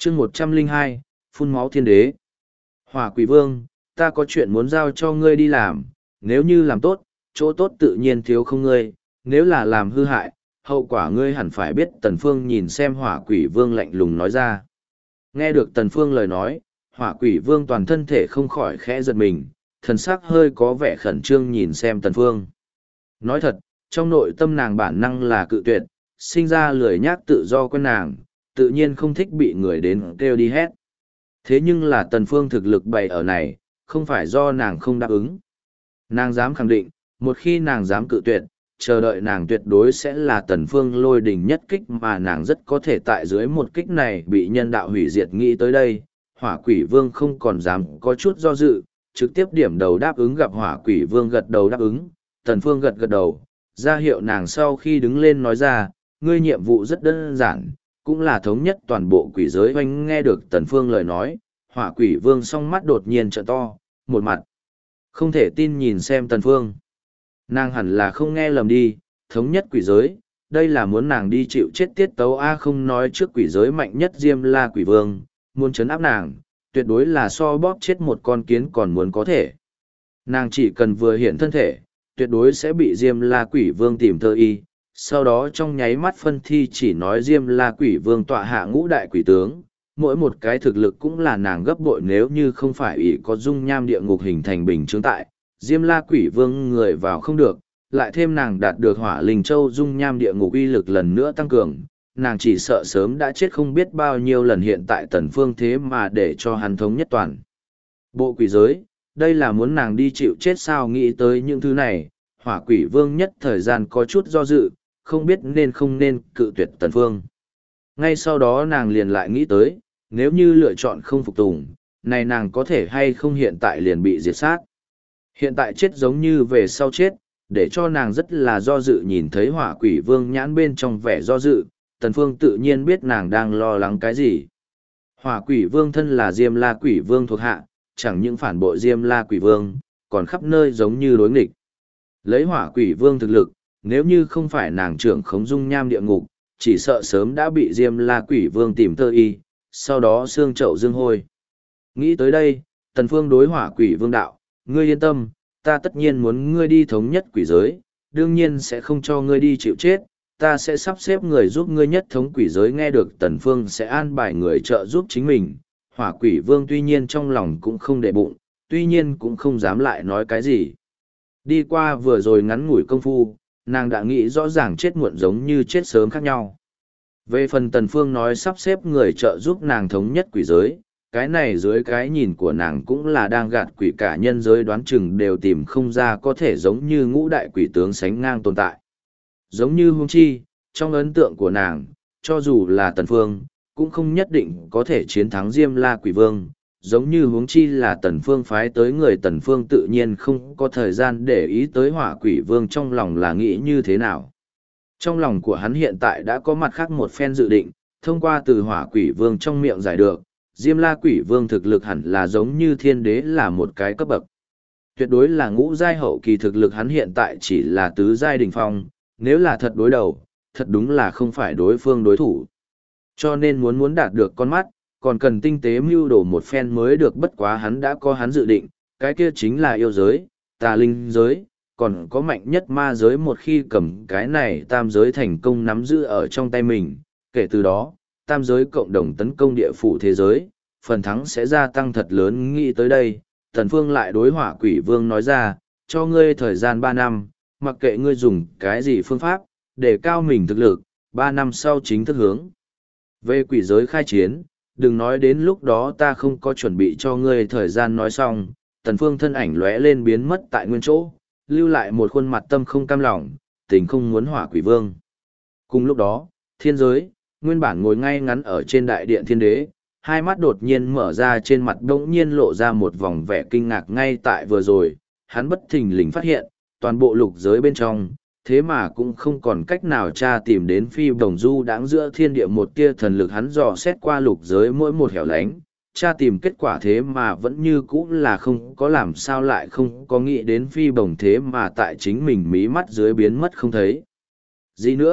chương 102, phun máu thiên đế. Hỏa quỷ vương, ta có chuyện muốn giao cho ngươi đi làm, nếu như làm tốt, chỗ tốt tự nhiên thiếu không ngươi, nếu là làm hư hại, hậu quả ngươi hẳn phải biết. Tần Phương nhìn xem hỏa quỷ vương lạnh lùng nói ra. Nghe được Tần Phương lời nói, hỏa quỷ vương toàn thân thể không khỏi khẽ giật mình, thần sắc hơi có vẻ khẩn trương nhìn xem Tần Phương. Nói thật, trong nội tâm nàng bản năng là cự tuyệt, sinh ra lười nhác tự do quen nàng, tự nhiên không thích bị người đến kêu đi hét. Thế nhưng là Tần Phương thực lực bày ở này, không phải do nàng không đáp ứng. Nàng dám khẳng định, một khi nàng dám cự tuyệt, chờ đợi nàng tuyệt đối sẽ là Tần Phương lôi đình nhất kích, mà nàng rất có thể tại dưới một kích này bị nhân đạo hủy diệt. Nghĩ tới đây, hỏa quỷ vương không còn dám có chút do dự, trực tiếp điểm đầu đáp ứng. Gặp hỏa quỷ vương gật đầu đáp ứng, Tần Phương gật gật đầu, ra hiệu nàng sau khi đứng lên nói ra, ngươi nhiệm vụ rất đơn giản, cũng là thống nhất toàn bộ quỷ giới. Oanh, nghe được Tần Phương lời nói, hỏa quỷ vương song mắt đột nhiên trợn to, một mặt không thể tin nhìn xem Tần Phương. Nàng hẳn là không nghe lầm đi, thống nhất quỷ giới, đây là muốn nàng đi chịu chết tiết tấu a. Không nói trước quỷ giới mạnh nhất Diêm La quỷ vương, muốn trấn áp nàng, tuyệt đối là so bóp chết một con kiến còn muốn có thể. Nàng chỉ cần vừa hiện thân thể, tuyệt đối sẽ bị Diêm La quỷ vương tìm thơ y, sau đó trong nháy mắt phân thi. Chỉ nói Diêm La quỷ vương tọa hạ ngũ đại quỷ tướng, mỗi một cái thực lực cũng là nàng gấp bội, nếu như không phải ỷ có dung nham địa ngục hình thành bình chứng tại, Diêm La quỷ vương người vào không được, lại thêm nàng đạt được hỏa linh châu dung nham địa ngục uy lực lần nữa tăng cường, nàng chỉ sợ sớm đã chết không biết bao nhiêu lần. Hiện tại Tần Phương thế mà để cho hắn thống nhất toàn bộ quỷ giới, đây là muốn nàng đi chịu chết sao? Nghĩ tới những thứ này, hỏa quỷ vương nhất thời gian có chút do dự, không biết nên không nên cự tuyệt Tần Phương. Ngay sau đó nàng liền lại nghĩ tới, nếu như lựa chọn không phục tùng, này nàng có thể hay không hiện tại liền bị diệt sát. Hiện tại chết giống như về sau chết, để cho nàng rất là do dự. Nhìn thấy hỏa quỷ vương nhãn bên trong vẻ do dự, Tần Phương tự nhiên biết nàng đang lo lắng cái gì. Hỏa quỷ vương thân là Diêm La quỷ vương thuộc hạ, chẳng những phản bội Diêm La quỷ vương, còn khắp nơi giống như đối nghịch. Lấy hỏa quỷ vương thực lực, nếu như không phải nàng trưởng khống dung nham địa ngục, chỉ sợ sớm đã bị Diêm La quỷ vương tìm tơ y, sau đó xương chậu dương hôi. Nghĩ tới đây, Tần Phương đối hỏa quỷ vương đạo, ngươi yên tâm, ta tất nhiên muốn ngươi đi thống nhất quỷ giới, đương nhiên sẽ không cho ngươi đi chịu chết, ta sẽ sắp xếp người giúp ngươi nhất thống quỷ giới. Nghe được Tần Phương sẽ an bài người trợ giúp chính mình, hỏa quỷ vương tuy nhiên trong lòng cũng không để bụng, tuy nhiên cũng không dám lại nói cái gì. Đi qua vừa rồi ngắn ngủi công phu, nàng đã nghĩ rõ ràng chết muộn giống như chết sớm khác nhau. Về phần Tần Phương nói sắp xếp người trợ giúp nàng thống nhất quỷ giới, cái này dưới cái nhìn của nàng cũng là đang gạt quỷ, cả nhân giới đoán chừng đều tìm không ra có thể giống như ngũ đại quỷ tướng sánh ngang tồn tại. Giống như huống chi, trong ấn tượng của nàng, cho dù là Tần Phương, cũng không nhất định có thể chiến thắng Diêm La quỷ vương. Giống như huống chi là Tần Phương phái tới người, Tần Phương tự nhiên không có thời gian để ý tới hỏa quỷ vương trong lòng là nghĩ như thế nào. Trong lòng của hắn hiện tại đã có mặt khác một phen dự định, thông qua từ hỏa quỷ vương trong miệng giải được, Diêm La quỷ vương thực lực hẳn là giống như thiên đế, là một cái cấp bậc. Tuyệt đối là ngũ giai hậu kỳ, thực lực hắn hiện tại chỉ là tứ giai đỉnh phong, nếu là thật đối đầu, thật đúng là không phải đối phương đối thủ. Cho nên muốn đạt được con mắt, còn cần tinh tế mưu đồ một phen mới được. Bất quá hắn đã có hắn dự định, cái kia chính là yêu giới, tà linh giới, còn có mạnh nhất ma giới. Một khi cầm cái này tam giới thành công nắm giữ ở trong tay mình, kể từ đó, tam giới cộng đồng tấn công địa phủ thế giới, phần thắng sẽ gia tăng thật lớn. Nghĩ tới đây, Tần Phương lại đối hỏa quỷ vương nói ra, cho ngươi thời gian 3 năm, mặc kệ ngươi dùng cái gì phương pháp, để cao mình thực lực, 3 năm sau chính thức hướng về quỷ giới khai chiến, đừng nói đến lúc đó ta không có chuẩn bị cho ngươi thời gian. Nói xong, Tần Phương thân ảnh lóe lên biến mất tại nguyên chỗ, lưu lại một khuôn mặt tâm không cam lòng, tình không muốn hỏa quỷ vương. Cùng lúc đó, thiên giới, nguyên bản ngồi ngay ngắn ở trên đại điện thiên đế, hai mắt đột nhiên mở ra, trên mặt đống nhiên lộ ra một vòng vẻ kinh ngạc. Ngay tại vừa rồi, hắn bất thình lình phát hiện, toàn bộ lục giới bên trong, thế mà cũng không còn cách nào tra tìm đến phi đồng du đãng giữa thiên địa một tia thần lực. Hắn dò xét qua lục giới mỗi một hẻo lánh, tra tìm kết quả thế mà vẫn như cũ là không có. Làm sao lại không có nghĩ đến phi bồng thế mà tại chính mình mí mắt dưới biến mất không thấy gì nữa.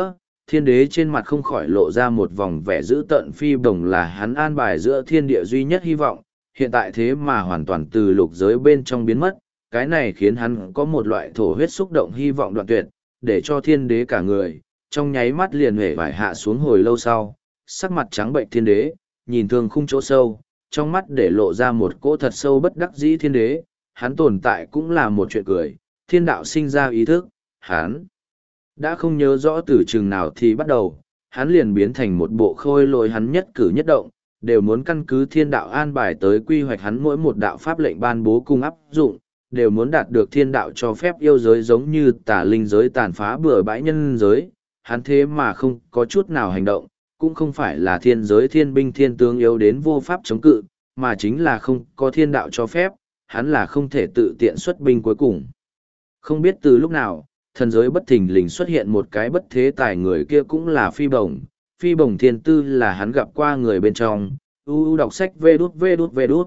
thiên đế trên mặt không khỏi lộ ra một vòng vẻ dữ tợn. Phi bổng là hắn an bài giữa thiên địa duy nhất hy vọng, hiện tại thế mà hoàn toàn từ lục giới bên trong biến mất, cái này khiến hắn có một loại thổ huyết xúc động hy vọng đoạn tuyệt, để cho thiên đế cả người, trong nháy mắt liền hể vải hạ xuống. Hồi lâu sau, sắc mặt trắng bệnh thiên đế, nhìn thương khung chỗ sâu, trong mắt để lộ ra một cỗ thật sâu bất đắc dĩ. Thiên đế, hắn tồn tại cũng là một chuyện cười, thiên đạo sinh ra ý thức, hắn đã không nhớ rõ từ chừng nào thì bắt đầu, hắn liền biến thành một bộ khôi lỗi, hắn nhất cử nhất động, đều muốn căn cứ thiên đạo an bài tới quy hoạch, hắn mỗi một đạo pháp lệnh ban bố cung áp dụng, đều muốn đạt được thiên đạo cho phép. Yêu giới giống như tà linh giới tàn phá bừa bãi nhân giới, hắn thế mà không có chút nào hành động, cũng không phải là thiên giới thiên binh thiên tướng yếu đến vô pháp chống cự, mà chính là không có thiên đạo cho phép, hắn là không thể tự tiện xuất binh. Cuối cùng, không biết từ lúc nào, thần giới bất thình lình xuất hiện một cái bất thế tài, người kia cũng là Phi Bổng. Phi Bổng thiên tư là hắn gặp qua người bên trong, đọc sách vê đút.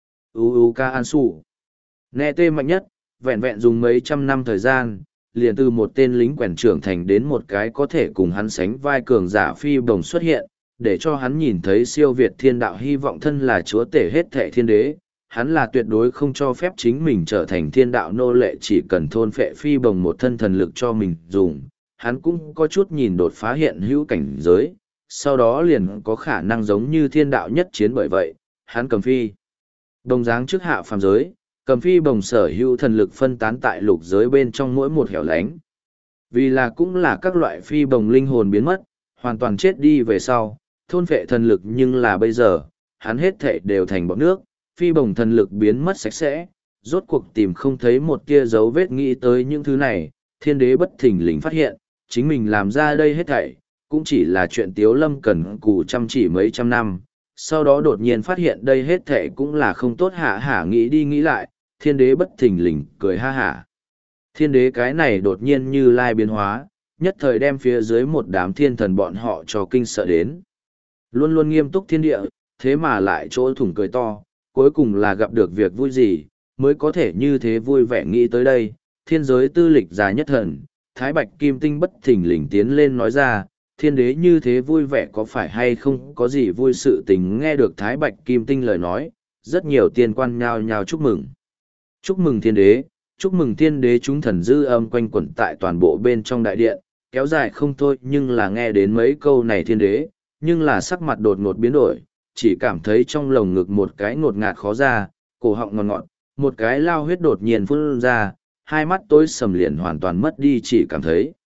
Ca An Sủ. Nghe tê mạnh nhất, vẹn vẹn dùng mấy trăm năm thời gian, liền từ một tên lính quèn trưởng thành đến một cái có thể cùng hắn sánh vai cường giả. Phi Bổng xuất hiện, để cho hắn nhìn thấy siêu việt thiên đạo hy vọng. Thân là chúa tể hết thệ thiên đế, hắn là tuyệt đối không cho phép chính mình trở thành thiên đạo nô lệ, chỉ cần thôn phệ Phi Bổng một thân thần lực cho mình dùng. Hắn cũng có chút nhìn đột phá hiện hữu cảnh giới, sau đó liền có khả năng giống như thiên đạo nhất chiến. Bởi vậy, hắn cầm Phi Bổng giáng trước hạ phàm giới, cầm Phi Bổng sở hữu thần lực phân tán tại lục giới bên trong mỗi một hẻo lánh. Vì là cũng là các loại Phi Bổng linh hồn biến mất, hoàn toàn chết đi về sau, thôn phệ thần lực. Nhưng là bây giờ, hắn hết thệ đều thành bọt nước, Phi Bổng thần lực biến mất sạch sẽ, rốt cuộc tìm không thấy một tia dấu vết. Nghĩ tới những thứ này, thiên đế bất thình lình phát hiện, chính mình làm ra đây hết thảy, cũng chỉ là chuyện Tiếu Lâm cần cù chăm chỉ mấy trăm năm. Sau đó đột nhiên phát hiện đây hết thảy cũng là không tốt. Nghĩ đi nghĩ lại, thiên đế bất thình lình cười ha hả. Thiên đế cái này đột nhiên như lai biến hóa, nhất thời đem phía dưới một đám thiên thần bọn họ cho kinh sợ đến. Luôn luôn nghiêm túc thiên địa, thế mà lại chỗ thủng cười to, cuối cùng là gặp được việc vui gì, mới có thể như thế vui vẻ. Nghĩ tới đây, thiên giới tư lịch già nhất thần, Thái Bạch Kim Tinh bất thình lình tiến lên nói ra, thiên đế như thế vui vẻ có phải hay không có gì vui sự tình. Nghe được Thái Bạch Kim Tinh lời nói, rất nhiều tiên quan nhao nhao chúc mừng. Chúc mừng thiên đế, chúc mừng thiên đế. Chúng thần dư âm quanh quẩn tại toàn bộ bên trong đại điện, kéo dài không thôi. Nhưng là nghe đến mấy câu này thiên đế, nhưng là sắc mặt đột ngột biến đổi, chỉ cảm thấy trong lồng ngực một cái ngột ngạt khó ra, cổ họng ngọt ngọt, một cái lao huyết đột nhiên phun ra, hai mắt tối sầm liền hoàn toàn mất đi, chỉ cảm thấy